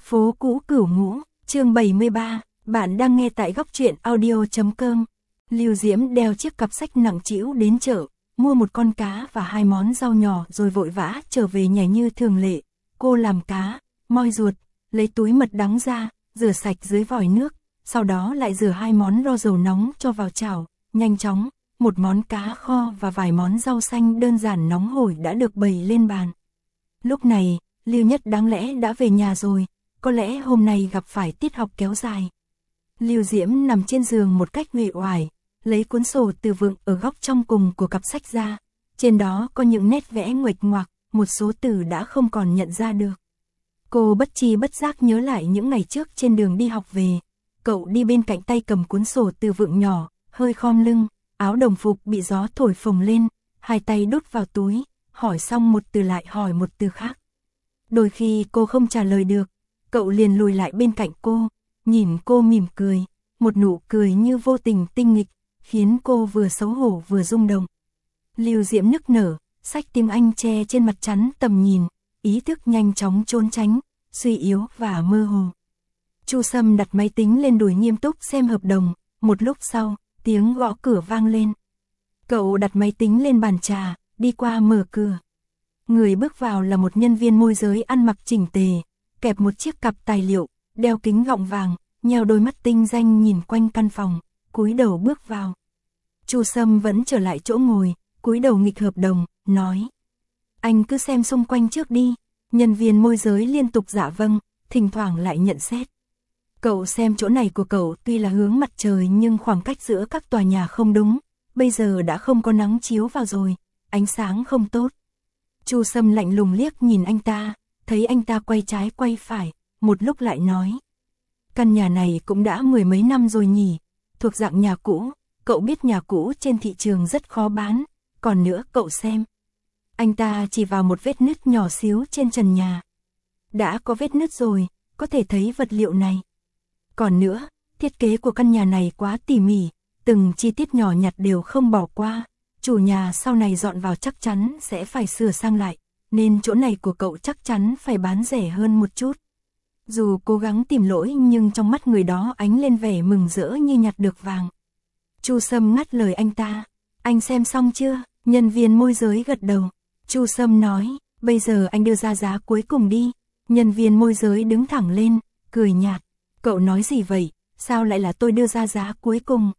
Phố cũ Cửu Ngũ, chương 73, bạn đang nghe tại góc truyện audio.com. Lưu Diễm đeo chiếc cặp sách nặng trĩu đến chợ, mua một con cá và 2 món rau nhỏ rồi vội vã trở về nhà như thường lệ. Cô làm cá, moi ruột, lấy túi mật đắng ra, rửa sạch dưới vòi nước, sau đó lại rửa 2 món ro dầu nóng cho vào chảo, nhanh chóng, một món cá kho và vài món rau xanh đơn giản nóng hổi đã được bày lên bàn. Lúc này, Lưu Nhất đáng lẽ đã về nhà rồi, có lẽ hôm nay gặp phải tiết học kéo dài. Lưu Diễm nằm trên giường một cách uể oải, lấy cuốn sổ từ vựng ở góc trong cùng của cặp sách ra, trên đó có những nét vẽ nguệch ngoạc, một số từ đã không còn nhận ra được. Cô bất tri bất giác nhớ lại những ngày trước trên đường đi học về, cậu đi bên cạnh tay cầm cuốn sổ từ vựng nhỏ, hơi khom lưng, áo đồng phục bị gió thổi phồng lên, hai tay đút vào túi, hỏi xong một từ lại hỏi một từ khác. Đôi khi cô không trả lời được, cậu liền lùi lại bên cạnh cô, nhìn cô mỉm cười, một nụ cười như vô tình tinh nghịch, khiến cô vừa xấu hổ vừa rung động. Lưu Diễm nức nở, sách tiếng Anh che trên mặt chắn tầm nhìn, ý thức nhanh chóng trốn tránh, suy yếu và mơ hồ. Chu Sâm đặt máy tính lên đùi nghiêm túc xem hợp đồng, một lúc sau, tiếng gõ cửa vang lên. Cậu đặt máy tính lên bàn trà, đi qua mở cửa. Người bước vào là một nhân viên môi giới ăn mặc chỉnh tề, kẹp một chiếc cặp tài liệu, đeo kính gọng vàng, nheo đôi mắt tinh danh nhìn quanh căn phòng, cúi đầu bước vào. Chu Sâm vẫn trở lại chỗ ngồi, cúi đầu nghịch hợp đồng, nói: "Anh cứ xem xung quanh trước đi." Nhân viên môi giới liên tục dạ vâng, thỉnh thoảng lại nhận xét: "Cậu xem chỗ này của cậu tuy là hướng mặt trời nhưng khoảng cách giữa các tòa nhà không đúng, bây giờ đã không có nắng chiếu vào rồi, ánh sáng không tốt." Chu Sâm lạnh lùng liếc nhìn anh ta, thấy anh ta quay trái quay phải, một lúc lại nói: "Căn nhà này cũng đã 10 mấy năm rồi nhỉ, thuộc dạng nhà cũ, cậu biết nhà cũ trên thị trường rất khó bán, còn nữa cậu xem." Anh ta chỉ vào một vết nứt nhỏ xíu trên trần nhà. "Đã có vết nứt rồi, có thể thấy vật liệu này. Còn nữa, thiết kế của căn nhà này quá tỉ mỉ, từng chi tiết nhỏ nhặt đều không bỏ qua. Chủ nhà sau này dọn vào chắc chắn sẽ phải sửa sang lại, nên chỗ này của cậu chắc chắn phải bán rẻ hơn một chút." Dù cố gắng tìm lỗi nhưng trong mắt người đó ánh lên vẻ mừng rỡ như nhặt được vàng. Chu Sâm ngắt lời anh ta: "Anh xem xong chưa?" Nhân viên môi giới gật đầu. Chu Sâm nói: "Bây giờ anh đưa ra giá cuối cùng đi." Nhân viên môi giới đứng thẳng lên, cười nhạt: "Cậu nói gì vậy, sao lại là tôi đưa ra giá cuối cùng?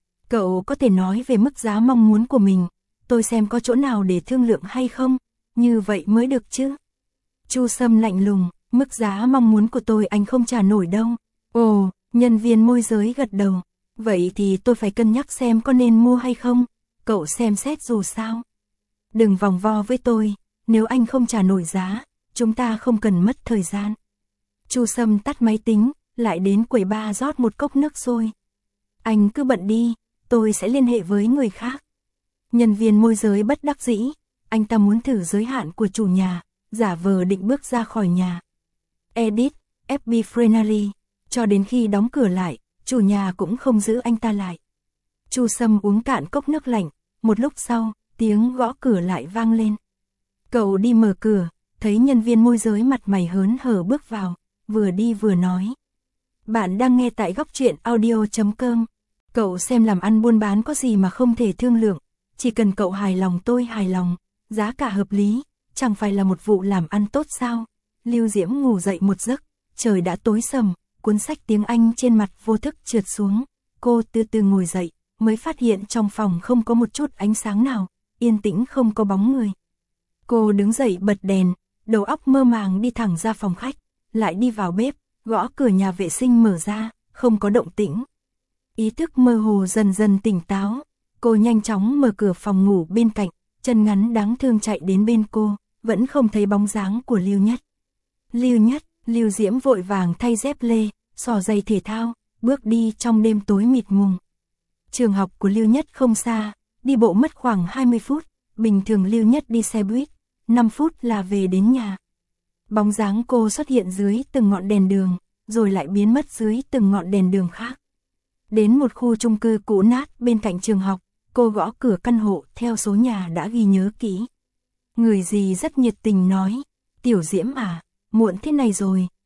Cậu có thể nói về mức giá mong muốn của mình, tôi xem có chỗ nào để thương lượng hay không, như vậy mới được chứ." Chu Sâm lạnh lùng: "Mức giá mong muốn của tôi anh không trả nổi đâu." "Ồ," nhân viên môi giới gật đầu, "vậy thì tôi phải cân nhắc xem có nên mua hay không, cậu xem xét dù sao. Đừng vòng vo với tôi, nếu anh không trả nổi giá, chúng ta không cần mất thời gian." Chu Sâm tắt máy tính, lại đến quầy bar rót một cốc nước sôi. "Anh cứ bận đi, tôi sẽ liên hệ với người khác." Nhân viên môi giới bất đắc dĩ, anh ta muốn thử giới hạn của chủ nhà, giả vờ định bước ra khỏi nhà. Edit, FB Friendly, cho đến khi đóng cửa lại, chủ nhà cũng không giữ anh ta lại. Chu Sâm uống cạn cốc nước lạnh, một lúc sau, tiếng gõ cửa lại vang lên. Cậu đi mở cửa, thấy nhân viên môi giới mặt mày hớn hở bước vào, vừa đi vừa nói: "Bạn đang nghe tại góc truyện audio.com. Cậu xem làm ăn buôn bán có gì mà không thể thương lượng, chỉ cần cậu hài lòng tôi hài lòng, giá cả hợp lý, chẳng phải là một vụ làm ăn tốt sao?" Lưu Diễm ngủ dậy một giấc, trời đã tối sầm, cuốn sách tiếng Anh trên mặt vô thức trượt xuống, cô từ từ ngồi dậy, mới phát hiện trong phòng không có một chút ánh sáng nào, yên tĩnh không có bóng người. Cô đứng dậy bật đèn, đầu óc mơ màng đi thẳng ra phòng khách, lại đi vào bếp, gõ cửa nhà vệ sinh mở ra, không có động tĩnh. Ý thức mơ hồ dần dần tỉnh táo, cô nhanh chóng mở cửa phòng ngủ bên cạnh, chân ngắn đáng thương chạy đến bên cô, vẫn không thấy bóng dáng của Lưu Nhất. "Lưu Nhất." Lưu Diễm vội vàng thay dép lê, xỏ giày thể thao, bước đi trong đêm tối mịt mùng. Trường học của Lưu Nhất không xa, đi bộ mất khoảng 20 phút, bình thường Lưu Nhất đi xe buýt, 5 phút là về đến nhà. Bóng dáng cô xuất hiện dưới từng ngọn đèn đường, rồi lại biến mất dưới từng ngọn đèn đường khác. Đến một khu chung cư cũ nát bên cạnh trường học, cô gõ cửa căn hộ theo số nhà đã ghi nhớ kỹ. Người gì rất nhiệt tình nói: "Tiểu Diễm à, muộn thế này rồi,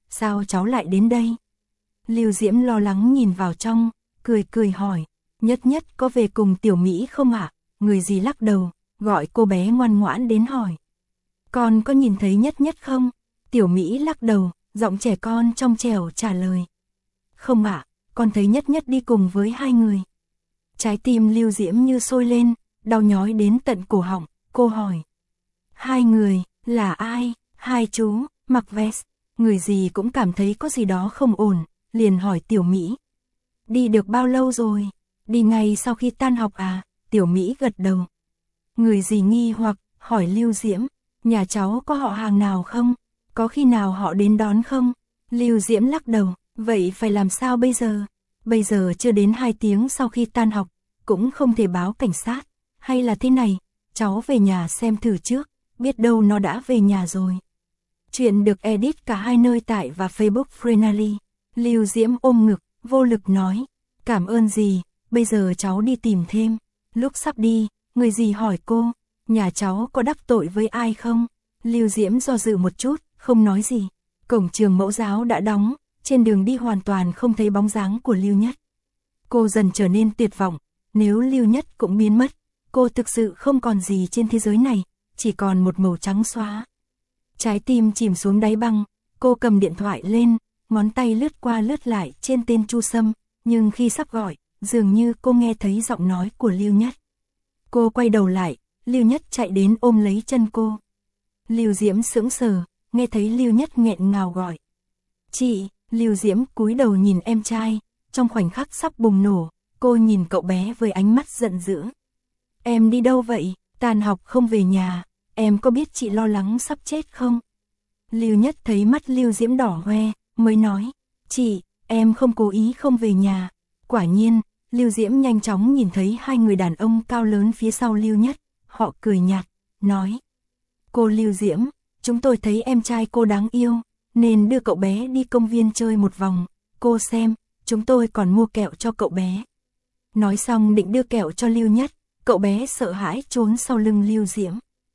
sao cháu lại đến đây? Lưu Diễm lo lắng nhìn vào trong, cười hỏi, Nhất Nhất có về cùng Tiểu Mỹ không ạ? Người gì lắc đầu, gọi cô bé ngoan ngoãn đến hỏi. Con có nhìn thấy Nhất Nhất không? Tiểu Mỹ lắc đầu, giọng trẻ con trong trẻo trả lời. Không ạ, con thấy Nhất Nhất đi cùng với hai người. Trái tim Lưu Diễm như sôi lên, đau nhói đến tận cổ họng, cô hỏi. Hai người, là ai? Hai chú, mặc vest. Người gì cũng cảm thấy có gì đó không ổn, liền hỏi Tiểu Mỹ. Đi được bao lâu rồi? Đi ngay sau khi tan học à? Tiểu Mỹ gật đầu. Người gì nghi hoặc, hỏi Lưu Diễm. Nhà cháu có họ hàng nào không? Có khi nào họ đến đón không? Lưu Diễm lắc đầu, vậy phải làm sao bây giờ? Bây giờ chưa đến 2 tiếng sau khi tan học, cũng không thể báo cảnh sát. Hay là thế này, cháu về nhà xem thử trước, biết đâu nó đã về nhà rồi. Chuyện được edit cả hai nơi tại và Facebook Freenally. Lưu Diễm ôm ngực, vô lực nói. Cảm ơn dì, bây giờ cháu đi tìm thêm. Lúc sắp đi, người dì hỏi cô, nhà cháu có đắc tội với ai không? Lưu Diễm do dự một chút, không nói gì. Cổng trường mẫu giáo đã đóng, trên đường đi hoàn toàn không thấy bóng dáng của Lưu Nhất. Cô dần trở nên tuyệt vọng, nếu Lưu Nhất cũng biến mất, cô thực sự không còn gì trên thế giới này, chỉ còn một màu trắng xóa. Trái tim chìm xuống đáy băng, cô cầm điện thoại lên, ngón tay lướt qua lướt lại trên tên Chu Sâm, nhưng khi sắp gọi, dường như cô nghe thấy giọng nói của Lưu Nhất. Cô quay đầu lại, Lưu Nhất chạy đến ôm lấy chân cô. Lưu Diễm sững sờ, nghe thấy Lưu Nhất nghẹn ngào gọi. Chị, Lưu Diễm cúi đầu nhìn em trai, trong khoảnh khắc sắp bùng nổ, cô nhìn cậu bé với ánh mắt giận dữ. Em đi đâu vậy? Tan học không về nhà, em có biết chị lo lắng sắp chết không? Lưu Nhất thấy mắt Lưu Diễm đỏ hoe, mới nói, chị, em không cố ý không về nhà. Quả nhiên, Lưu Diễm nhanh chóng nhìn thấy hai người đàn ông cao lớn phía sau Lưu Nhất, họ cười nhạt, nói. Cô Lưu Diễm, chúng tôi thấy em trai cô đáng yêu, nên đưa cậu bé đi công viên chơi một vòng, cô xem, chúng tôi còn mua kẹo cho cậu bé. Nói xong định đưa kẹo cho Lưu Nhất, cậu bé sợ hãi trốn sau lưng Lưu Diễm.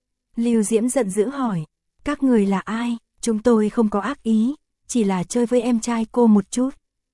Lưu Diễm giận dữ hỏi, các người là ai? Chúng tôi không có ác ý, chỉ là chơi với em trai cô một chút.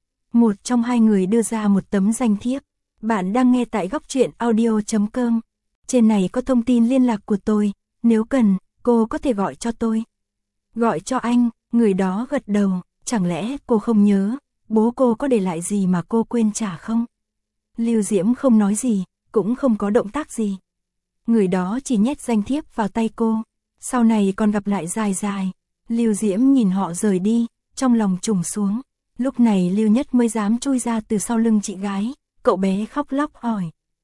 Một trong hai người đưa ra một tấm danh thiếp. Bạn đang nghe tại góc truyện audio.com. Trên này có thông tin liên lạc của tôi, nếu cần, cô có thể gọi cho tôi. Gọi cho anh, người đó gật đầu, chẳng lẽ cô không nhớ, bố cô có để lại gì mà cô quên trả không? Lưu Diễm không nói gì, cũng không có động tác gì. Người đó chỉ nhét danh thiếp vào tay cô, sau này còn gặp lại dài dài. Lưu Diễm nhìn họ rời đi, trong lòng trùng xuống. Lúc này Lưu Nhất mới dám chui ra từ sau lưng chị gái, cậu bé khóc lóc hỏi.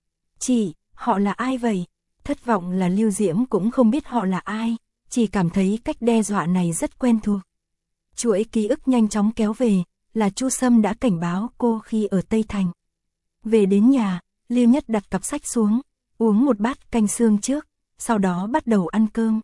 Chị, họ là ai vậy? Thất vọng là Lưu Diễm cũng không biết họ là ai, chỉ cảm thấy cách đe dọa này rất quen thuộc. Chuỗi ký ức nhanh chóng kéo về, là Chu Sâm đã cảnh báo cô khi ở Tây Thành. Về đến nhà, Lưu Nhất đặt cặp sách xuống, uống một bát canh xương trước, sau đó bắt đầu ăn cơm.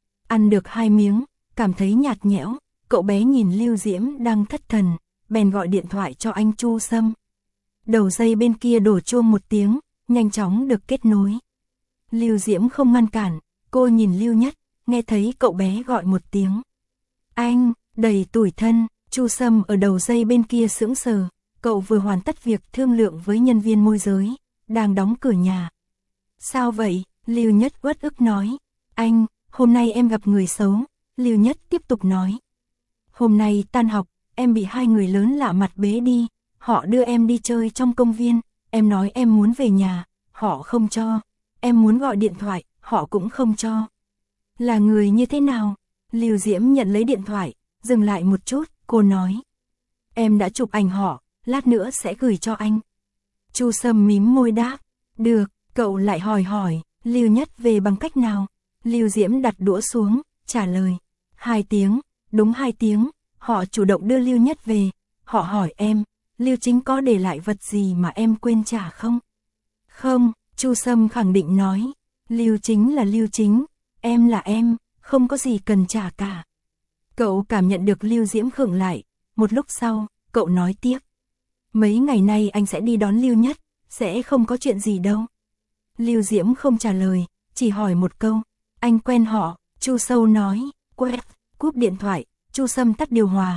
Ăn được 2 miếng, cảm thấy nhạt nhẽo, cậu bé nhìn Lưu Diễm đang thất thần, bèn gọi điện thoại cho anh Chu Sâm. Đầu dây bên kia đổ chuông một tiếng, nhanh chóng được kết nối. Lưu Diễm không ngăn cản, cô nhìn Lưu Nhất, nghe thấy cậu bé gọi một tiếng. Anh, đầy tủi thân, Chu Sâm ở đầu dây bên kia sững sờ, cậu vừa hoàn tất việc thương lượng với nhân viên môi giới, đang đóng cửa nhà. Sao vậy? Lưu Nhất uất ức nói. Anh, hôm nay em gặp người xấu, Lưu Nhất tiếp tục nói. Hôm nay tan học, em bị hai người lớn lạ mặt bế đi, họ đưa em đi chơi trong công viên, em nói em muốn về nhà, họ không cho, em muốn gọi điện thoại, họ cũng không cho. Là người như thế nào? Lưu Diễm nhận lấy điện thoại, dừng lại một chút, cô nói. Em đã chụp ảnh họ, lát nữa sẽ gửi cho anh. Chu Sâm mím môi đáp, được, cậu lại hỏi, Lưu Nhất về bằng cách nào? Lưu Diễm đặt đũa xuống, trả lời, 2 tiếng, đúng 2 tiếng, họ chủ động đưa Lưu Nhất về, họ hỏi em, Lưu Chính có để lại vật gì mà em quên trả không? Không, Chu Sâm khẳng định nói, Lưu Chính là Lưu Chính, em là em, không có gì cần trả cả. Cậu cảm nhận được Lưu Diễm khựng lại, một lúc sau, cậu nói tiếp. Mấy ngày nay anh sẽ đi đón Lưu Nhất, sẽ không có chuyện gì đâu. Lưu Diễm không trả lời, chỉ hỏi một câu, anh quen họ, Chu Sâu nói, quen, cúp điện thoại, Chu Sâm tắt điều hòa,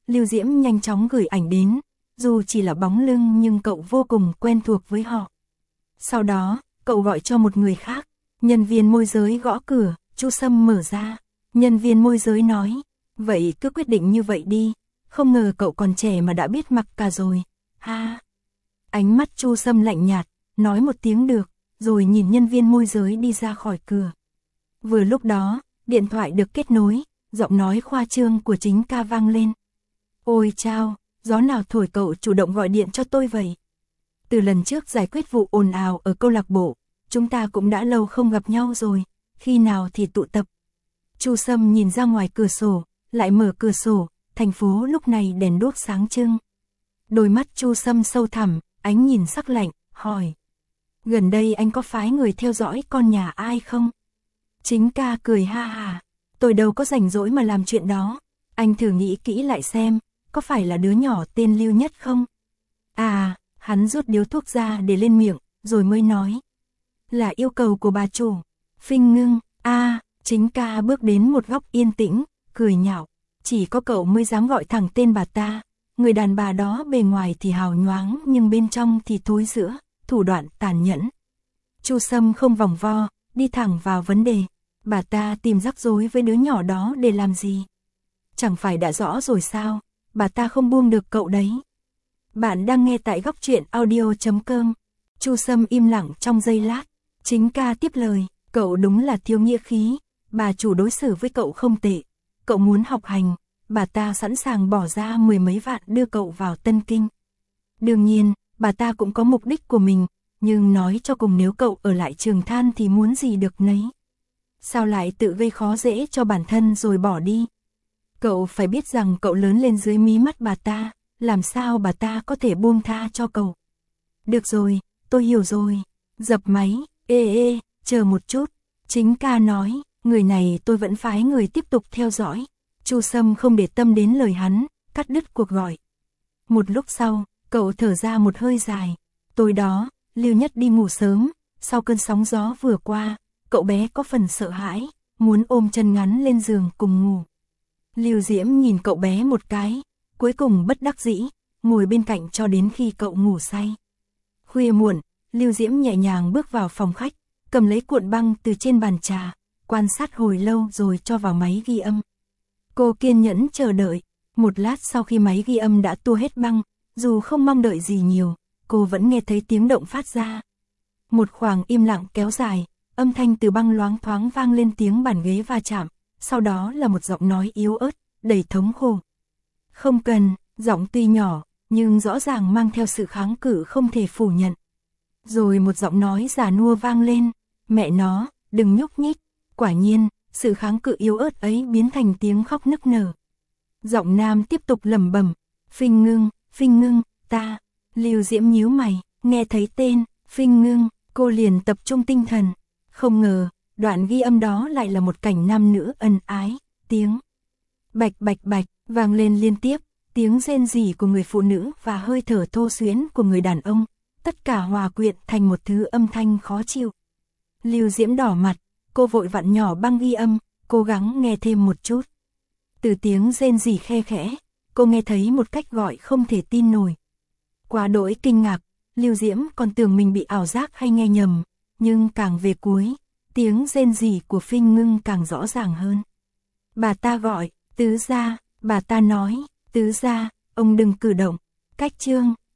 Lưu Diễm nhanh chóng gửi ảnh đến, dù chỉ là bóng lưng nhưng cậu vô cùng quen thuộc với họ. Sau đó, cậu gọi cho một người khác, nhân viên môi giới gõ cửa, Chu Sâm mở ra. Nhân viên môi giới nói, vậy cứ quyết định như vậy đi, không ngờ cậu còn trẻ mà đã biết mặc cả rồi, ha. Ánh mắt Chu Sâm lạnh nhạt, nói một tiếng được, rồi nhìn nhân viên môi giới đi ra khỏi cửa. Vừa lúc đó, điện thoại được kết nối, giọng nói khoa trương của Chính Ca vang lên. Ôi chao, gió nào thổi cậu chủ động gọi điện cho tôi vậy? Từ lần trước giải quyết vụ ồn ào ở câu lạc bộ, chúng ta cũng đã lâu không gặp nhau rồi, khi nào thì tụ tập. Chu Sâm nhìn ra ngoài cửa sổ, lại mở cửa sổ, thành phố lúc này đèn đuốc sáng trưng. Đôi mắt Chu Sâm sâu thẳm, ánh nhìn sắc lạnh, hỏi. Gần đây anh có phái người theo dõi con nhà ai không? Chính Ca cười ha hà. Tôi đâu có rảnh rỗi mà làm chuyện đó. Anh thử nghĩ kỹ lại xem, có phải là đứa nhỏ tên Lưu Nhất không? À, hắn rút điếu thuốc ra để lên miệng, rồi mới nói. Là yêu cầu của bà chủ. Phinh ngưng, Chính Ca bước đến một góc yên tĩnh, cười nhạo. Chỉ có cậu mới dám gọi thẳng tên bà ta. Người đàn bà đó bề ngoài thì hào nhoáng nhưng bên trong thì thối rữa, thủ đoạn tàn nhẫn. Chu Sâm không vòng vo, đi thẳng vào vấn đề. Bà ta tìm rắc rối với đứa nhỏ đó để làm gì? Chẳng phải đã rõ rồi sao, bà ta không buông được cậu đấy. Bạn đang nghe tại góc truyện audio.com. Chu Sâm im lặng trong giây lát. Chính Ca tiếp lời, cậu đúng là thiếu nghĩa khí, bà chủ đối xử với cậu không tệ. Cậu muốn học hành, bà ta sẵn sàng bỏ ra 10 mấy vạn đưa cậu vào Tân Kinh. Đương nhiên, bà ta cũng có mục đích của mình, nhưng nói cho cùng nếu cậu ở lại Trường Than thì muốn gì được nấy. Sao lại tự gây khó dễ cho bản thân rồi bỏ đi? Cậu phải biết rằng cậu lớn lên dưới mí mắt bà ta, làm sao bà ta có thể buông tha cho cậu. Được rồi, tôi hiểu rồi. Dập máy, chờ một chút. Chính Ca nói, người này tôi vẫn phái người tiếp tục theo dõi. Chu Sâm không để tâm đến lời hắn, cắt đứt cuộc gọi. Một lúc sau, cậu thở ra một hơi dài. Tối đó, Lưu Nhất đi ngủ sớm, sau cơn sóng gió vừa qua, cậu bé có phần sợ hãi, muốn ôm chân ngắn lên giường cùng ngủ. Lưu Diễm nhìn cậu bé một cái, cuối cùng bất đắc dĩ, ngồi bên cạnh cho đến khi cậu ngủ say. Khuya muộn, Lưu Diễm nhẹ nhàng bước vào phòng khách, cầm lấy cuộn băng từ trên bàn trà, quan sát hồi lâu rồi cho vào máy ghi âm. Cô kiên nhẫn chờ đợi, một lát sau khi máy ghi âm đã tua hết băng, dù không mong đợi gì nhiều, cô vẫn nghe thấy tiếng động phát ra. Một khoảng im lặng kéo dài, âm thanh từ băng loáng thoáng vang lên tiếng bàn ghế va chạm, sau đó là một giọng nói yếu ớt, đầy thống khổ. Không cần, giọng tuy nhỏ, nhưng rõ ràng mang theo sự kháng cự không thể phủ nhận. Rồi một giọng nói già nua vang lên, mẹ nó, đừng nhúc nhích. Quả nhiên, sự kháng cự yếu ớt ấy biến thành tiếng khóc nức nở. Giọng nam tiếp tục lẩm bẩm, Phinh ngưng, ta. Lưu Diễm nhíu mày, nghe thấy tên, Phinh ngưng, cô liền tập trung tinh thần. Không ngờ, đoạn ghi âm đó lại là một cảnh nam nữ ân ái, tiếng bạch bạch bạch vang lên liên tiếp, tiếng rên rỉ của người phụ nữ và hơi thở thô xuyến của người đàn ông, tất cả hòa quyện thành một thứ âm thanh khó chịu. Lưu Diễm đỏ mặt, cô vội vặn nhỏ băng ghi âm, cố gắng nghe thêm một chút. Từ tiếng rên rỉ khe khẽ, cô nghe thấy một cách gọi không thể tin nổi. Quá đỗi kinh ngạc, Lưu Diễm còn tưởng mình bị ảo giác hay nghe nhầm, nhưng càng về cuối, tiếng rên rỉ của Phinh ngưng càng rõ ràng hơn. Bà ta gọi, tứ gia, bà ta nói, tứ gia, ông đừng cử động, cách chương.